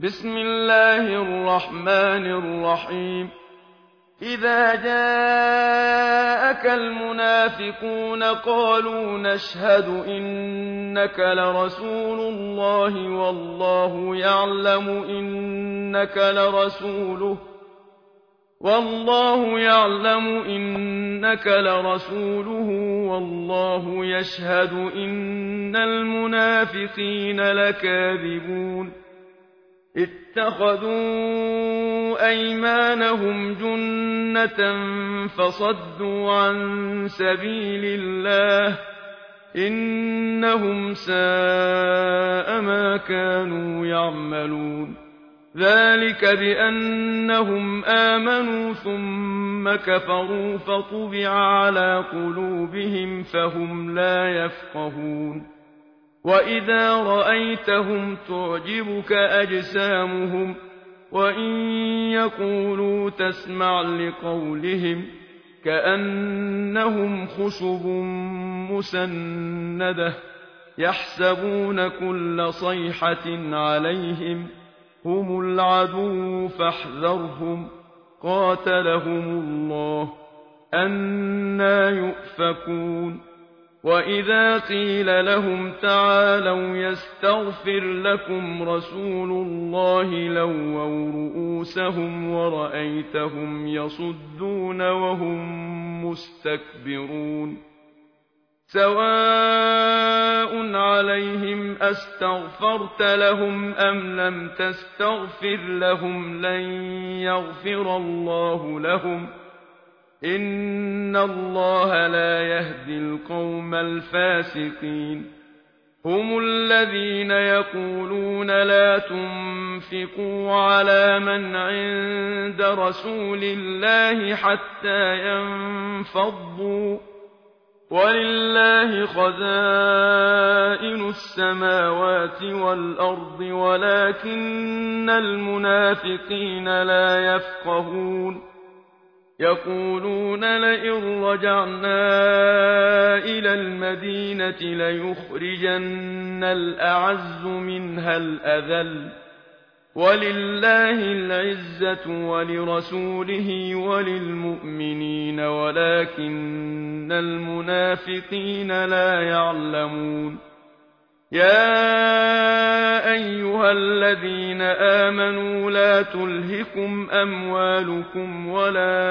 بسم الله الرحمن الرحيم إذا جاءك المنافقون قالوا نشهد إنك لرسول الله والله يعلم إنك لرسوله والله يشهد إن المنافقين لكاذبون اتخذوا أيمانهم جنة فصدوا عن سبيل الله إنهم ساء ما كانوا يعملون ذلك بأنهم آمنوا ثم كفروا فطبع على قلوبهم فهم لا يفقهون وإذا رأيتهم تعجبك أجسامهم وإن يقولوا تسمع لقولهم كأنهم خشب مسندة يحسبون كل صيحة عليهم هم العدو فاحذرهم قاتلهم الله أنى يؤفكون وإذا قيل لهم تعالوا يستغفر لكم رسول الله لووا رؤوسهم ورأيتهم يصدون وهم مستكبرون سواء عليهم أستغفرت لهم أم لم تستغفر لهم لن يغفر الله لهم إن الله لا يهدي القوم الفاسقين هم الذين يقولون لا تنفقوا على من عند رسول الله حتى ينفضوا ولله خزائن السماوات والأرض ولكن المنافقين لا يفقهون يقولون لئن رجعنا إلى المدينة ليخرجن الأعز منها الأذل ولله العزة ولرسوله وللمؤمنين ولكن المنافقين لا يعلمون يا أيها الذين آمنوا لا تلهكم أموالكم ولا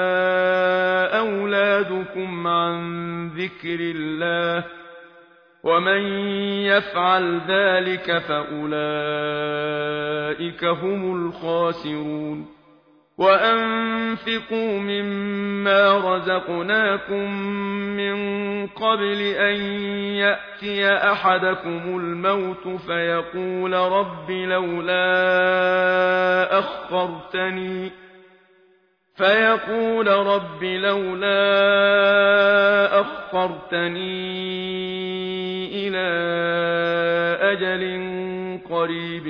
أولادكم عن ذكر الله ومن يفعل ذلك فأولئك هم الخاسرون وأنفقوا مما رزقناكم من قبل أن يأتي أحدكم الموت فيقول رب لولا أخرتني إلى أجل قريب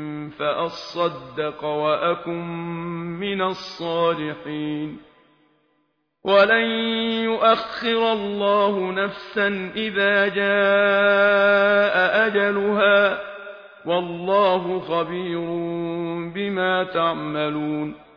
فأصدق وأكن من الصالحين ولن يؤخر الله نفسا إذا جاء أجلها والله خبير بما تعملون